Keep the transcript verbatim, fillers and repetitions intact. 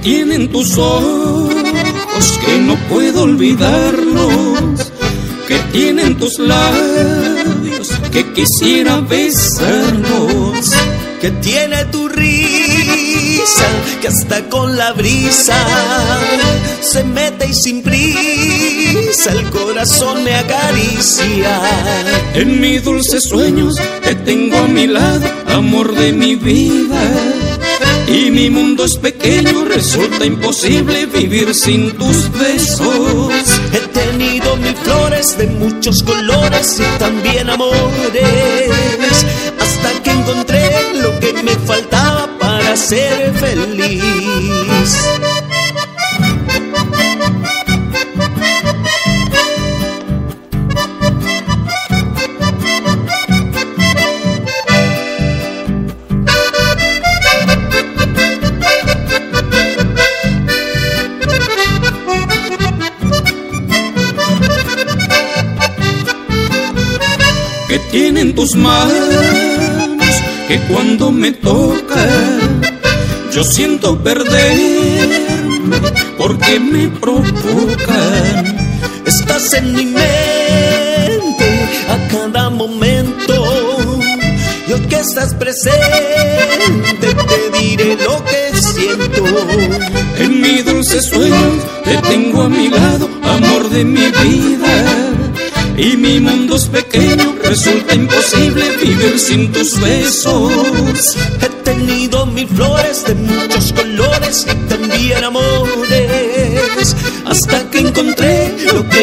tienen tus ojos que no puedo olvidarlos, que tienen tus labios que quisiera besarlos, que tiene tu risa que hasta con la brisa se mete y sin prisa el corazón me acaricia. En mis dulces sueños te tengo a mi lado, amor de mi vida, y mi mundo es pequeño, resulta imposible vivir sin tus besos. He tenido mil flores de muchos colores y también amores, hasta que encontré lo que me faltaba para ser feliz. Que tienen tus manos que cuando me tocan yo siento perderme porque me provocan. Estás en mi mente a cada momento y hoy que estás presente te diré lo que siento. En mi dulce sueño te tengo a mi lado, amor de mi vida, y mi mundo es pequeño, resulta imposible vivir sin tus besos. He tenido mil flores de muchos colores y también amores, hasta que encontré lo que